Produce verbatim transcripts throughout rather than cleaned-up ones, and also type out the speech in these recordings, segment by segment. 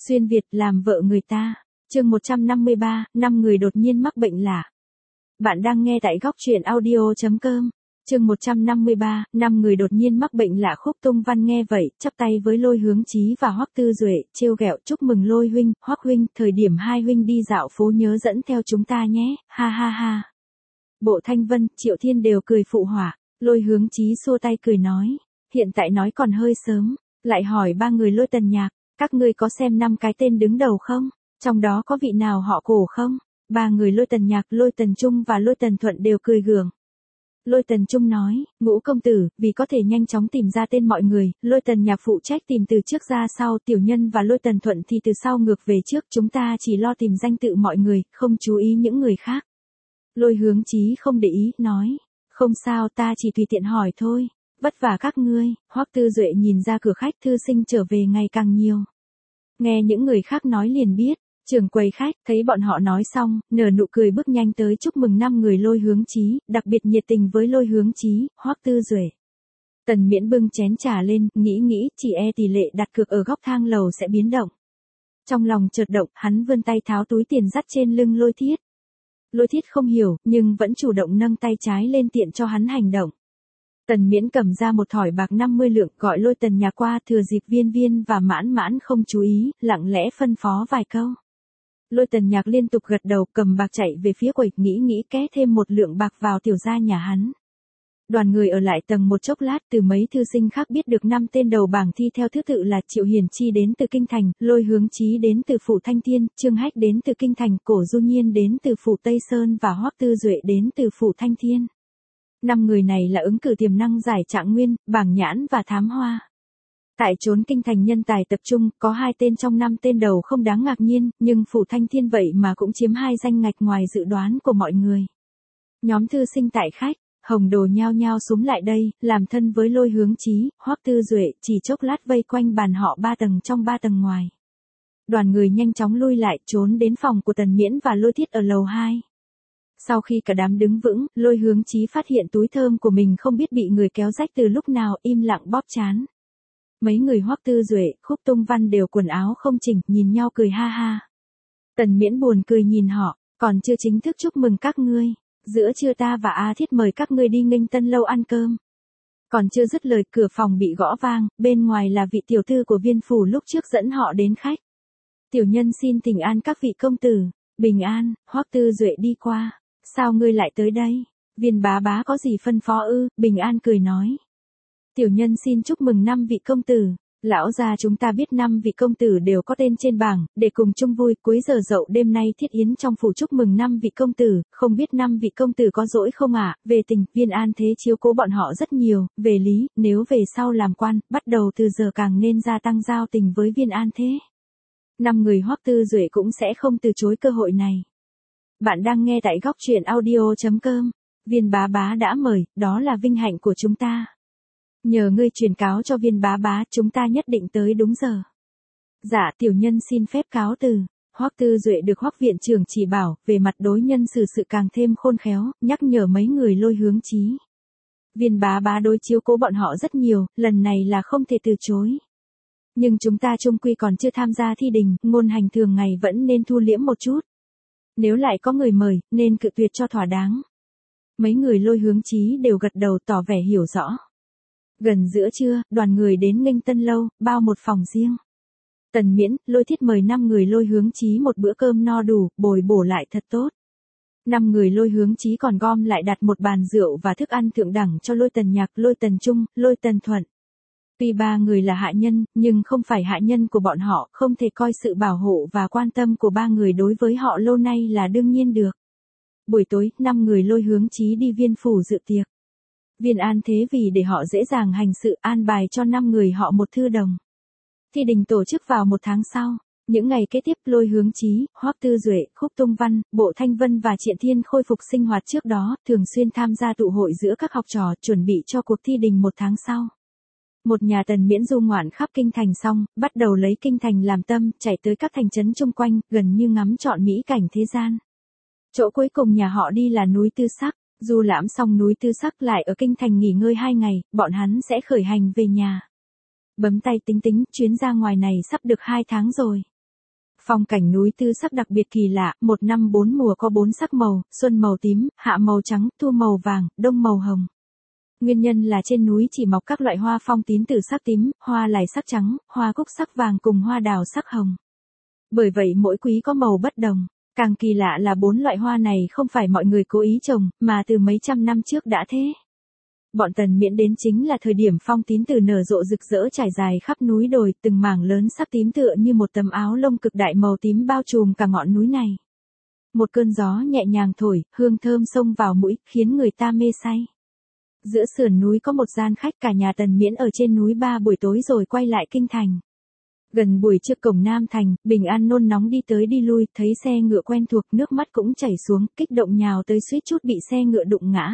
Xuyên Việt làm vợ người ta. Chương một trăm năm mươi ba, năm người đột nhiên mắc bệnh lạ. Bạn đang nghe tại góc truyện audio chấm com. Chương một trăm năm mươi ba, năm người đột nhiên mắc bệnh lạ. Khúc Tung Văn nghe vậy, chắp tay với Lôi Hướng Chí và Hoắc Tư Duệ, trêu ghẹo, chúc mừng Lôi huynh, Hoắc huynh, thời điểm hai huynh đi dạo phố nhớ dẫn theo chúng ta nhé, ha ha ha. Bộ Thanh Vân, Triệu Thiên đều cười phụ họa. Lôi Hướng Chí xua tay cười nói, hiện tại nói còn hơi sớm, lại hỏi ba người Lôi Tần Nhạc, các ngươi có xem năm cái tên đứng đầu không? Trong đó có vị nào họ Cổ không? Ba người Lôi Tần Nhạc, Lôi Tần Trung và Lôi Tần Thuận đều cười gượng. Lôi Tần Trung nói, Ngũ công tử, vì có thể nhanh chóng tìm ra tên mọi người, Lôi Tần Nhạc phụ trách tìm từ trước ra sau, Tiểu Nhân và Lôi Tần Thuận thì từ sau ngược về trước, chúng ta chỉ lo tìm danh tự mọi người, không chú ý những người khác. Lôi Hướng Chí không để ý, nói, không sao, ta chỉ tùy tiện hỏi thôi, vất vả các ngươi. Hoắc Tư Duệ nhìn ra cửa khách thư sinh trở về ngày càng nhiều. Nghe những người khác nói liền biết, trưởng quầy khách, thấy bọn họ nói xong, nở nụ cười bước nhanh tới chúc mừng năm người Lôi Hướng Chí, đặc biệt nhiệt tình với Lôi Hướng Chí, Hoắc Tư Duệ. Tần Miễn bưng chén trà lên, nghĩ nghĩ, chỉ e tỷ lệ đặt cược ở góc thang lầu sẽ biến động. Trong lòng chợt động, hắn vươn tay tháo túi tiền dắt trên lưng Lôi Thiết. Lôi Thiết không hiểu, nhưng vẫn chủ động nâng tay trái lên tiện cho hắn hành động. Tần Miễn cầm ra một thỏi bạc năm mươi lượng, gọi Lôi Tần Nhạc qua, thừa dịp Viên Viên và Mãn Mãn không chú ý, lặng lẽ phân phó vài câu. Lôi Tần Nhạc liên tục gật đầu, cầm bạc chạy về phía quầy, nghĩ nghĩ ké thêm một lượng bạc vào tiểu gia nhà hắn. Đoàn người ở lại tầng một chốc lát, từ mấy thư sinh khác biết được năm tên đầu bảng thi theo thứ tự là Triệu Hiển Chi đến từ Kinh Thành, Lôi Hướng Chí đến từ phủ Thanh Thiên, Trương Hách đến từ Kinh Thành, Cổ Du Nhiên đến từ phủ Tây Sơn và Hoắc Tư Duệ đến từ phủ Thanh Thiên. Năm người này là ứng cử tiềm năng giải Trạng Nguyên, Bảng Nhãn và Thám Hoa. Tại chốn Kinh Thành nhân tài tập trung, có hai tên trong năm tên đầu không đáng ngạc nhiên, nhưng phủ Thanh Thiên vậy mà cũng chiếm hai danh ngạch ngoài dự đoán của mọi người. Nhóm thư sinh tại khách, Hồng Đồ nhao nhao xúm lại đây, làm thân với Lôi Hướng Chí, Hoắc Tư Duệ, chỉ chốc lát vây quanh bàn họ ba tầng trong ba tầng ngoài. Đoàn người nhanh chóng lui lại, trốn đến phòng của Tần Miễn và Lôi Thiết ở lầu hai. Sau khi cả đám đứng vững, Lôi Hướng Chí phát hiện túi thơm của mình không biết bị người kéo rách từ lúc nào, im lặng bóp trán. Mấy người Hoắc Tư Duệ, Khúc Tung Văn đều quần áo không chỉnh, nhìn nhau cười ha ha. Tần Miễn buồn cười nhìn họ, còn chưa chính thức chúc mừng các ngươi. Giữa trưa ta và A Thiết mời các ngươi đi Nghênh Tân lâu ăn cơm. Còn chưa dứt lời, cửa phòng bị gõ vang, bên ngoài là vị tiểu thư của Viên phủ lúc trước dẫn họ đến khách. Tiểu nhân xin thỉnh an các vị công tử. Bình an. Hoắc Tư Duệ đi qua. Sao ngươi lại tới đây? Viên bá bá có gì phân phó ư? Bình an cười nói. Tiểu nhân xin chúc mừng năm vị công tử. Lão gia chúng ta biết năm vị công tử đều có tên trên bảng, để cùng chung vui, cuối giờ dậu đêm nay thiết yến trong phủ chúc mừng năm vị công tử, không biết năm vị công tử có dỗi không ạ? À? Về tình, Viên An Thế chiếu cố bọn họ rất nhiều, về lý, nếu về sau làm quan, bắt đầu từ giờ càng nên gia tăng giao tình với Viên An Thế. Năm người Hoắc Tư Duệ cũng sẽ không từ chối cơ hội này. Bạn đang nghe tại góc truyện audio chấm com. Viên bá bá đã mời, đó là vinh hạnh của chúng ta. Nhờ ngươi truyền cáo cho Viên bá bá, chúng ta nhất định tới đúng giờ. Dạ, tiểu nhân xin phép cáo từ. Hoắc Tư Duệ được Hoắc viện trưởng chỉ bảo, về mặt đối nhân xử sự càng thêm khôn khéo, nhắc nhở mấy người Lôi Hướng Chí. Viên bá bá đối chiếu cố bọn họ rất nhiều, lần này là không thể từ chối. Nhưng chúng ta chung quy còn chưa tham gia thi đình, ngôn hành thường ngày vẫn nên thu liễm một chút. Nếu lại có người mời, nên cự tuyệt cho thỏa đáng. Mấy người Lôi Hướng Chí đều gật đầu tỏ vẻ hiểu rõ. Gần giữa trưa, đoàn người đến Nghênh Tân lâu, bao một phòng riêng. Tần Miễn, Lôi Thiết mời năm người Lôi Hướng Chí một bữa cơm no đủ, bồi bổ lại thật tốt. Năm người Lôi Hướng Chí còn gom lại đặt một bàn rượu và thức ăn thượng đẳng cho Lôi Tần Nhạc, Lôi Tần Trung, Lôi Tần Thuận. Tuy ba người là hạ nhân, nhưng không phải hạ nhân của bọn họ, không thể coi sự bảo hộ và quan tâm của ba người đối với họ lâu nay là đương nhiên được. Buổi tối, năm người Lôi Hướng Chí đi Viên phủ dự tiệc. Viên An Thế vì để họ dễ dàng hành sự, an bài cho năm người họ một thư đồng. Thi đình tổ chức vào một tháng sau. Những ngày kế tiếp, Lôi Hướng Chí, Hoắc Tư Duệ, Khúc Tung Văn, Bộ Thanh Vân và Triện Thiên khôi phục sinh hoạt trước đó, thường xuyên tham gia tụ hội giữa các học trò, chuẩn bị cho cuộc thi đình một tháng sau. Một nhà Tần Miễn du ngoạn khắp Kinh Thành xong, bắt đầu lấy Kinh Thành làm tâm, chạy tới các thành trấn chung quanh, gần như ngắm trọn mỹ cảnh thế gian. Chỗ cuối cùng nhà họ đi là núi Tư Sắc. Du lãm xong núi Tư Sắc lại ở Kinh Thành nghỉ ngơi hai ngày, bọn hắn sẽ khởi hành về nhà. Bấm tay tính tính, chuyến ra ngoài này sắp được hai tháng rồi. Phong cảnh núi tư sắc đặc biệt kỳ lạ, một năm bốn mùa có bốn sắc màu, xuân màu tím, hạ màu trắng, thu màu vàng, đông màu hồng. Nguyên nhân là trên núi chỉ mọc các loại hoa phong tín tử sắc tím, hoa lài sắc trắng, hoa cúc sắc vàng cùng hoa đào sắc hồng. Bởi vậy mỗi quý có màu bất đồng. Càng kỳ lạ là bốn loại hoa này không phải mọi người cố ý trồng, mà từ mấy trăm năm trước đã thế. Bọn Tần Miễn đến chính là thời điểm phong tín tử nở rộ rực rỡ trải dài khắp núi đồi, từng mảng lớn sắc tím tựa như một tấm áo lông cực đại màu tím bao trùm cả ngọn núi này. Một cơn gió nhẹ nhàng thổi, hương thơm xông vào mũi, khiến người ta mê say. Giữa sườn núi có một gian khách, cả nhà Tần Miễn ở trên núi ba buổi tối rồi quay lại kinh thành. Gần buổi trước cổng Nam Thành, Bình An nôn nóng đi tới đi lui, thấy xe ngựa quen thuộc, nước mắt cũng chảy xuống, kích động nhào tới suýt chút bị xe ngựa đụng ngã.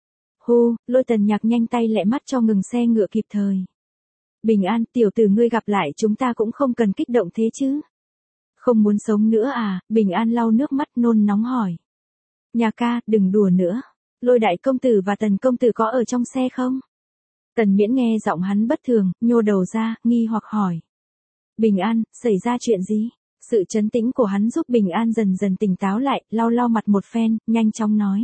Hô, Lôi Tần Nhạc nhanh tay lẹ mắt cho ngừng xe ngựa kịp thời. Bình An, tiểu tử ngươi gặp lại chúng ta cũng không cần kích động thế chứ. Không muốn sống nữa à? Bình An lau nước mắt nôn nóng hỏi. Nhà ca, đừng đùa nữa. Lôi đại công tử và Tần công tử có ở trong xe không? Tần Miễn nghe giọng hắn bất thường, nhô đầu ra, nghi hoặc hỏi. Bình An, xảy ra chuyện gì? Sự trấn tĩnh của hắn giúp Bình An dần dần tỉnh táo lại, lau lau mặt một phen, nhanh chóng nói.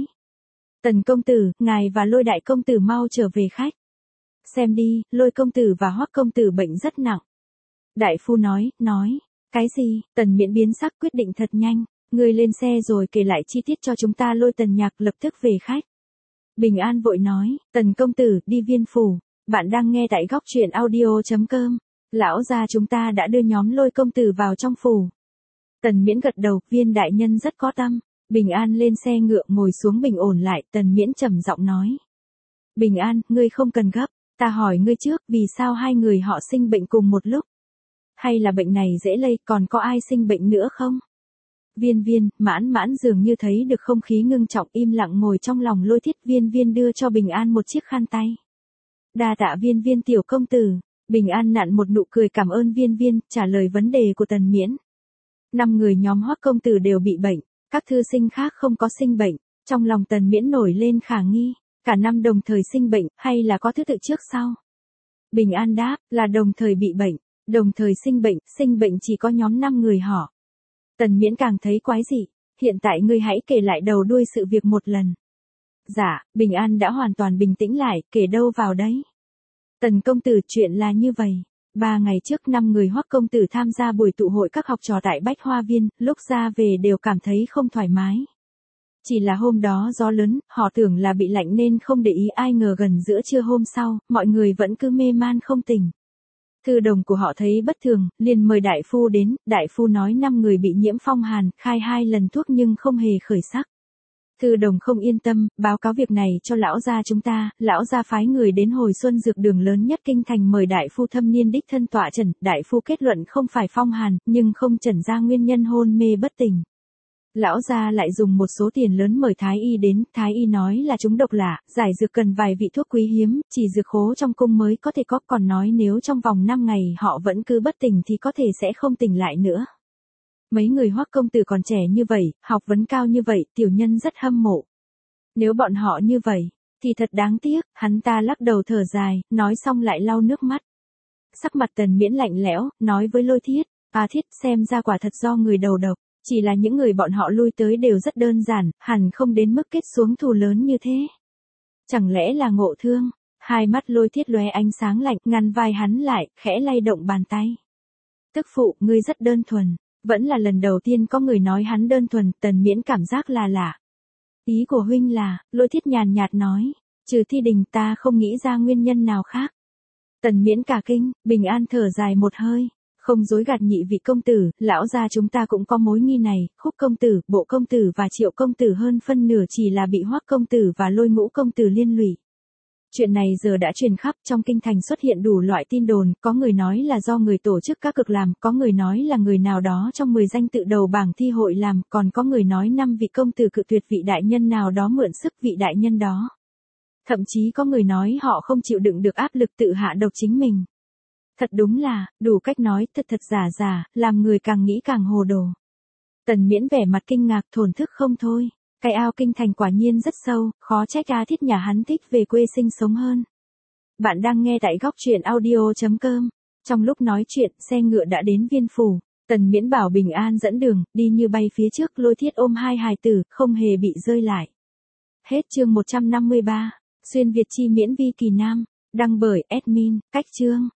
Tần công tử, ngài và Lôi đại công tử mau trở về khách. Xem đi, Lôi công tử và Hoắc công tử bệnh rất nặng. Đại phu nói, nói. Cái gì? Tần Miễn biến sắc quyết định thật nhanh. Ngươi lên xe rồi kể lại chi tiết cho chúng ta. Lôi Tần Nhạc lập tức về khách. Bình An vội nói, Tần công tử, đi Viên phủ. Bạn đang nghe tại góc truyện audio chấm com. Lão gia chúng ta đã đưa nhóm Lôi công tử vào trong phủ. Tần Miễn gật đầu, Viên đại nhân rất có tâm. Bình An lên xe ngựa ngồi xuống bình ổn lại, Tần Miễn trầm giọng nói. Bình An, ngươi không cần gấp, ta hỏi ngươi trước, vì sao hai người họ sinh bệnh cùng một lúc? Hay là bệnh này dễ lây, còn có ai sinh bệnh nữa không? Viên Viên, Mãn Mãn dường như thấy được không khí ngưng trọng, im lặng ngồi trong lòng Lôi Thiết. Viên Viên đưa cho Bình An một chiếc khăn tay. Đa tạ Viên Viên tiểu công tử. Bình An nặn một nụ cười cảm ơn Viên Viên, trả lời vấn đề của Tần Miễn. Năm người nhóm Hoắc công tử đều bị bệnh, các thư sinh khác không có sinh bệnh. Trong lòng Tần Miễn nổi lên khả nghi, cả năm đồng thời sinh bệnh, hay là có thứ tự trước sau? Bình An đáp, là đồng thời bị bệnh, đồng thời sinh bệnh, sinh bệnh chỉ có nhóm năm người họ. Tần Miễn càng thấy quái dị, hiện tại ngươi hãy kể lại đầu đuôi sự việc một lần. Dạ, Bình An đã hoàn toàn bình tĩnh lại, kể đâu vào đấy. Tần công tử, chuyện là như vậy. Ba ngày trước năm người Hoắc công tử tham gia buổi tụ hội các học trò tại Bách Hoa Viên, lúc ra về đều cảm thấy không thoải mái. Chỉ là hôm đó gió lớn, họ tưởng là bị lạnh nên không để ý, ai ngờ gần giữa trưa hôm sau, mọi người vẫn cứ mê man không tỉnh. Thư đồng của họ thấy bất thường, liền mời đại phu đến, đại phu nói năm người bị nhiễm phong hàn, khai hai lần thuốc nhưng không hề khởi sắc. Thư đồng không yên tâm, báo cáo việc này cho lão gia chúng ta, lão gia phái người đến Hồi Xuân dược đường lớn nhất kinh thành mời đại phu thâm niên đích thân tọa chẩn, đại phu kết luận không phải phong hàn, nhưng không chẩn ra nguyên nhân hôn mê bất tỉnh. Lão gia lại dùng một số tiền lớn mời thái y đến, thái y nói là chúng độc lạ, giải dược cần vài vị thuốc quý hiếm, chỉ dược khố trong cung mới có thể có, còn nói nếu trong vòng năm ngày họ vẫn cứ bất tỉnh thì có thể sẽ không tỉnh lại nữa. Mấy người Hoắc công tử còn trẻ như vậy, học vấn cao như vậy, tiểu nhân rất hâm mộ. Nếu bọn họ như vậy, thì thật đáng tiếc. Hắn ta lắc đầu thở dài, nói xong lại lau nước mắt. Sắc mặt Tần Miễn lạnh lẽo, nói với Lôi Thiết, à Thiết, xem ra quả thật do người đầu độc, chỉ là những người bọn họ lui tới đều rất đơn giản, hẳn không đến mức kết xuống thù lớn như thế. Chẳng lẽ là ngộ thương? Hai mắt Lôi Thiết lóe ánh sáng lạnh, ngăn vai hắn lại, khẽ lay động bàn tay. Tức phụ, ngươi rất đơn thuần. Vẫn là lần đầu tiên có người nói hắn đơn thuần, Tần Miễn cảm giác là lạ. Ý của huynh là, Lôi Thiết nhàn nhạt nói, trừ thi đình ta không nghĩ ra nguyên nhân nào khác. Tần Miễn cả kinh, Bình An thở dài một hơi, không dối gạt nhị vị công tử, lão gia chúng ta cũng có mối nghi này, Khúc công tử, Bộ công tử và Triệu công tử hơn phân nửa chỉ là bị Hoắc công tử và Lôi Ngũ công tử liên lụy. Chuyện này giờ đã truyền khắp, trong kinh thành xuất hiện đủ loại tin đồn, có người nói là do người tổ chức các cực làm, có người nói là người nào đó trong mười danh tự đầu bảng thi hội làm, còn có người nói năm vị công tử cự tuyệt vị đại nhân nào đó mượn sức vị đại nhân đó. Thậm chí có người nói họ không chịu đựng được áp lực tự hạ độc chính mình. Thật đúng là, đủ cách nói, thật thật giả giả, làm người càng nghĩ càng hồ đồ. Tần Miễn vẻ mặt kinh ngạc thổn thức không thôi. Cái ao kinh thành quả nhiên rất sâu, khó trách A Thiết nhà hắn thích về quê sinh sống hơn. Bạn đang nghe tại góc truyện audio chấm com. Trong lúc nói chuyện, xe ngựa đã đến Viên phủ. Tần Miễn Bảo bình an dẫn đường, đi như bay phía trước, Lôi Thiết ôm hai hài tử, không hề bị rơi lại. Hết chương một trăm năm mươi ba. Xuyên Việt chi miễn vi kỳ nam. Đăng bởi admin, cách chương.